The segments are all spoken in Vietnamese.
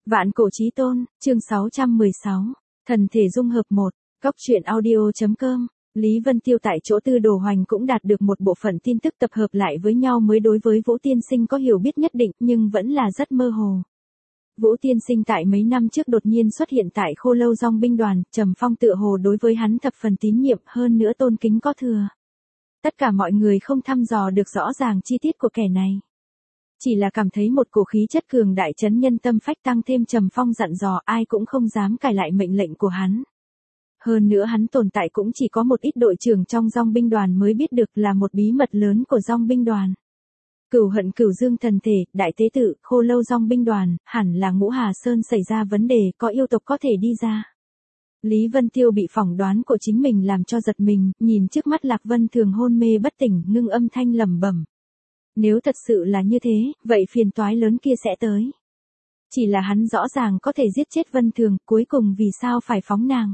Vạn cổ chí tôn, chương 616, thần thể dung hợp 1, Cóc truyện audio.com. Lý Vân Tiêu tại chỗ Tư Đồ Hoành cũng đạt được một bộ phận tin tức tập hợp lại với nhau mới đối với Vũ Tiên Sinh có hiểu biết nhất định nhưng vẫn là rất mơ hồ. Vũ Tiên Sinh tại mấy năm trước đột nhiên xuất hiện tại Khô Lâu Dòng binh đoàn, Trầm Phong tựa hồ đối với hắn thập phần tín nhiệm hơn nữa tôn kính có thừa. Tất cả mọi người không thăm dò được rõ ràng chi tiết của kẻ này. Chỉ là cảm thấy một cổ khí chất cường đại chấn nhân tâm phách tăng thêm Trầm Phong dặn dò ai cũng không dám cãi lại mệnh lệnh của hắn. Hơn nữa hắn tồn tại cũng chỉ có một ít đội trưởng trong Dòng binh đoàn mới biết được là một bí mật lớn của Dòng binh đoàn. Cửu hận cửu dương thần thể, đại tế tự, Khô Lâu Dòng binh đoàn, hẳn là Ngũ Hà Sơn xảy ra vấn đề, có yêu tộc có thể đi ra. Lý Vân Tiêu bị phỏng đoán của chính mình làm cho giật mình, nhìn trước mắt Lạc Vân Thường hôn mê bất tỉnh, ngưng âm thanh lẩm bẩm. Nếu thật sự là như thế, vậy phiền toái lớn kia sẽ tới. Chỉ là hắn rõ ràng có thể giết chết Vân Thường, cuối cùng vì sao phải phóng nàng.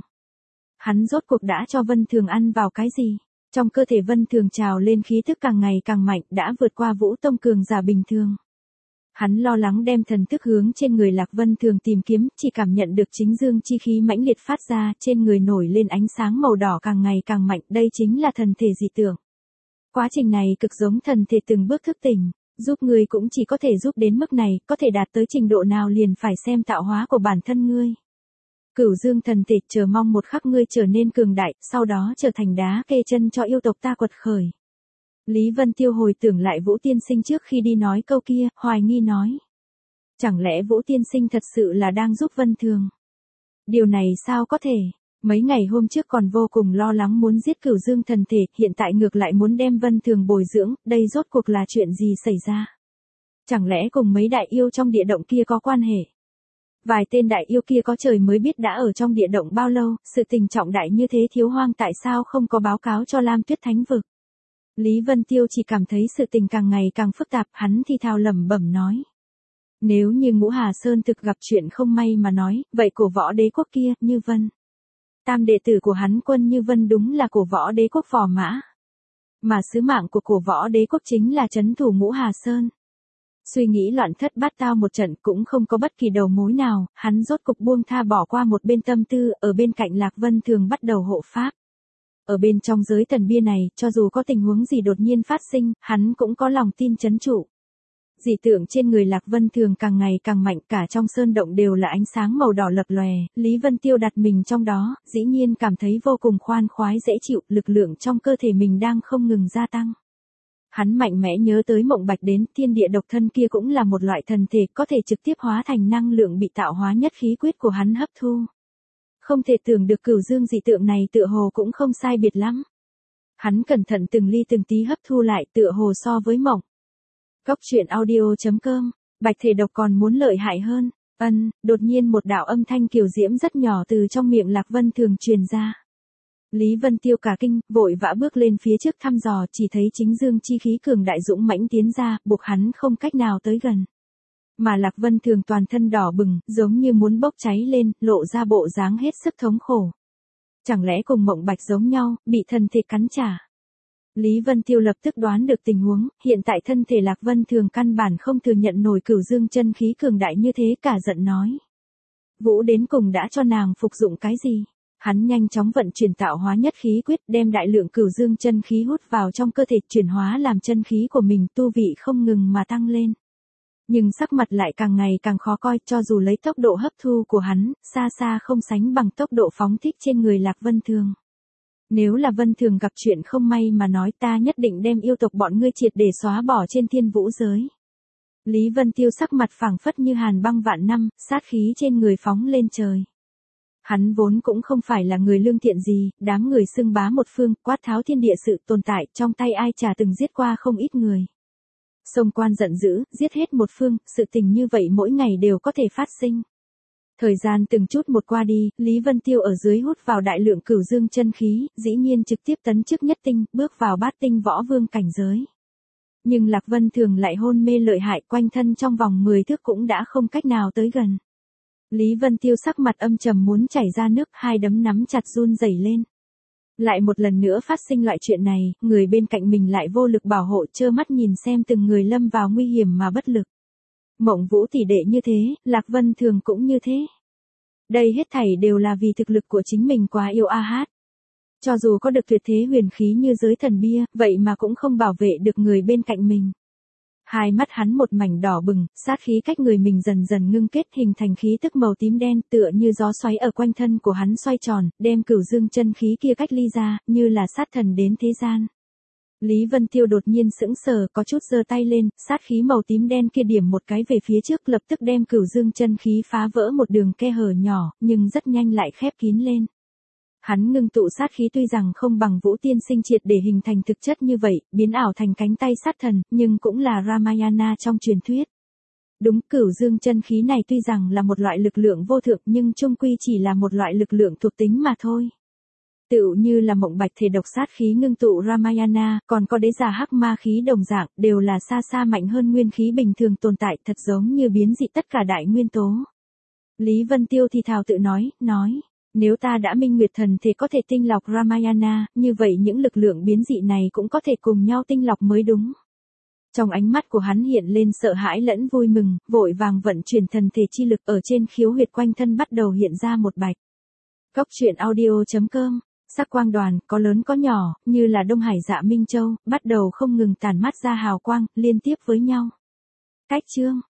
Hắn rốt cuộc đã cho Vân Thường ăn vào cái gì? Trong cơ thể Vân Thường trào lên khí thức càng ngày càng mạnh, đã vượt qua Vũ Tông cường giả bình thường. Hắn lo lắng đem thần thức hướng trên người Lạc Vân Thường tìm kiếm, chỉ cảm nhận được chính dương chi khí mãnh liệt phát ra, trên người nổi lên ánh sáng màu đỏ càng ngày càng mạnh, đây chính là thần thể dị tượng. Quá trình này cực giống thần thể từng bước thức tỉnh, giúp ngươi cũng chỉ có thể giúp đến mức này, có thể đạt tới trình độ nào liền phải xem tạo hóa của bản thân ngươi. Cửu dương thần thể, chờ mong một khắc ngươi trở nên cường đại, sau đó trở thành đá kê chân cho yêu tộc ta quật khởi. Lý Vân Tiêu hồi tưởng lại Vũ Tiên Sinh trước khi đi nói câu kia, hoài nghi nói. Chẳng lẽ Vũ Tiên Sinh thật sự là đang giúp Vân Thường? Điều này sao có thể? Mấy ngày hôm trước còn vô cùng lo lắng muốn giết cửu dương thần thể, hiện tại ngược lại muốn đem Vân Thường bồi dưỡng, đây rốt cuộc là chuyện gì xảy ra? Chẳng lẽ cùng mấy đại yêu trong địa động kia có quan hệ? Vài tên đại yêu kia có trời mới biết đã ở trong địa động bao lâu, sự tình trọng đại như thế Thiếu Hoang tại sao không có báo cáo cho Lam Tuyết Thánh Vực? Lý Vân Tiêu chỉ cảm thấy sự tình càng ngày càng phức tạp, hắn thì thào lẩm bẩm nói. Nếu như Ngũ Hà Sơn thực gặp chuyện không may mà nói, vậy cổ võ đế quốc kia, Như Vân. Tam đệ tử của hắn Quân Như Vân đúng là cổ võ đế quốc phò mã. Mà sứ mạng của cổ võ đế quốc chính là trấn thủ Ngũ Hà Sơn. Suy nghĩ loạn thất bát tao một trận cũng không có bất kỳ đầu mối nào, hắn rốt cục buông tha bỏ qua một bên tâm tư, ở bên cạnh Lạc Vân Thường bắt đầu hộ pháp. Ở bên trong giới thần bia này, cho dù có tình huống gì đột nhiên phát sinh, hắn cũng có lòng tin trấn trụ. Dị tượng trên người Lạc Vân Thường càng ngày càng mạnh, cả trong sơn động đều là ánh sáng màu đỏ lập lòe, Lý Vân Tiêu đặt mình trong đó, dĩ nhiên cảm thấy vô cùng khoan khoái dễ chịu, lực lượng trong cơ thể mình đang không ngừng gia tăng. Hắn mạnh mẽ nhớ tới Mộng Bạch đến, thiên địa độc thân kia cũng là một loại thần thể, có thể trực tiếp hóa thành năng lượng bị tạo hóa nhất khí quyết của hắn hấp thu. Không thể tưởng được cửu dương dị tượng này tựa hồ cũng không sai biệt lắm. Hắn cẩn thận từng ly từng tí hấp thu lại tựa hồ so với Mộng. Cóc truyện audio.com, bạch thể độc còn muốn lợi hại hơn. Đột nhiên một đạo âm thanh kiều diễm rất nhỏ từ trong miệng Lạc Vân Thường truyền ra. Lý Vân Tiêu cả kinh, vội vã bước lên phía trước thăm dò, chỉ thấy chính dương chi khí cường đại dũng mãnh tiến ra, buộc hắn không cách nào tới gần. Mà Lạc Vân Thường toàn thân đỏ bừng, giống như muốn bốc cháy lên, lộ ra bộ dáng hết sức thống khổ. Chẳng lẽ cùng Mộng Bạch giống nhau, bị thần thể cắn trả? Lý Vân Tiêu lập tức đoán được tình huống, hiện tại thân thể Lạc Vân Thường căn bản không thừa nhận nổi cửu dương chân khí cường đại như thế, cả giận nói. Vũ đến cùng đã cho nàng phục dụng cái gì? Hắn nhanh chóng vận chuyển tạo hóa nhất khí quyết, đem đại lượng cửu dương chân khí hút vào trong cơ thể, chuyển hóa làm chân khí của mình, tu vị không ngừng mà tăng lên. Nhưng sắc mặt lại càng ngày càng khó coi, cho dù lấy tốc độ hấp thu của hắn, xa xa không sánh bằng tốc độ phóng thích trên người Lạc Vân Thường. Nếu là Vân Thường gặp chuyện không may mà nói, ta nhất định đem yêu tộc bọn ngươi triệt để xóa bỏ trên thiên vũ giới. Lý Vân Tiêu sắc mặt phảng phất như hàn băng vạn năm, sát khí trên người phóng lên trời. Hắn vốn cũng không phải là người lương thiện gì, đám người xưng bá một phương, quát tháo thiên địa sự tồn tại, trong tay ai chả từng giết qua không ít người. Sông Quan giận dữ, giết hết một phương, sự tình như vậy mỗi ngày đều có thể phát sinh. Thời gian từng chút một qua đi, Lý Vân Tiêu ở dưới hút vào đại lượng cửu dương chân khí, dĩ nhiên trực tiếp tấn chức nhất tinh, bước vào bát tinh võ vương cảnh giới. Nhưng Lạc Vân Thường lại hôn mê lợi hại, quanh thân trong vòng 10 thước cũng đã không cách nào tới gần. Lý Vân Tiêu sắc mặt âm trầm muốn chảy ra nước, hai đấm nắm chặt run rẩy lên. Lại một lần nữa phát sinh loại chuyện này, người bên cạnh mình lại vô lực bảo hộ, trơ mắt nhìn xem từng người lâm vào nguy hiểm mà bất lực. Mộng Vũ tỷ đệ như thế, Lạc Vân Thường cũng như thế. Đây hết thảy đều là vì thực lực của chính mình quá yêu A Hát. Cho dù có được tuyệt thế huyền khí như giới thần bia, vậy mà cũng không bảo vệ được người bên cạnh mình. Hai mắt hắn một mảnh đỏ bừng, sát khí cách người mình dần dần ngưng kết hình thành khí tức màu tím đen tựa như gió xoáy ở quanh thân của hắn xoay tròn, đem Cửu Dương chân khí kia cách ly ra, như là sát thần đến thế gian. Lý Vân Tiêu đột nhiên sững sờ, có chút giơ tay lên, sát khí màu tím đen kia điểm một cái về phía trước, lập tức đem Cửu Dương chân khí phá vỡ một đường khe hở nhỏ, nhưng rất nhanh lại khép kín lên. Hắn ngưng tụ sát khí tuy rằng không bằng Vũ Tiên Sinh triệt để hình thành thực chất như vậy, biến ảo thành cánh tay sát thần, nhưng cũng là Ramayana trong truyền thuyết. Đúng, Cửu Dương chân khí này tuy rằng là một loại lực lượng vô thượng nhưng chung quy chỉ là một loại lực lượng thuộc tính mà thôi. Tựu như là mộng bạch thể độc sát khí ngưng tụ Ramayana, còn có đế giả hắc ma khí đồng dạng, đều là xa xa mạnh hơn nguyên khí bình thường tồn tại, thật giống như biến dị tất cả đại nguyên tố. Lý Vân Tiêu thì thào tự nói, nếu ta đã minh nguyệt thần thể có thể tinh lọc Ramayana, như vậy những lực lượng biến dị này cũng có thể cùng nhau tinh lọc mới đúng. Trong ánh mắt của hắn hiện lên sợ hãi lẫn vui mừng, vội vàng vận chuyển thần thể chi lực ở trên khiếu huyệt quanh thân bắt đầu hiện ra một bạch. Cốc truyện audio.com, sắc quang đoàn, có lớn có nhỏ, như là Đông Hải Dạ Minh Châu, bắt đầu không ngừng tản mát ra hào quang, liên tiếp với nhau. Cách chương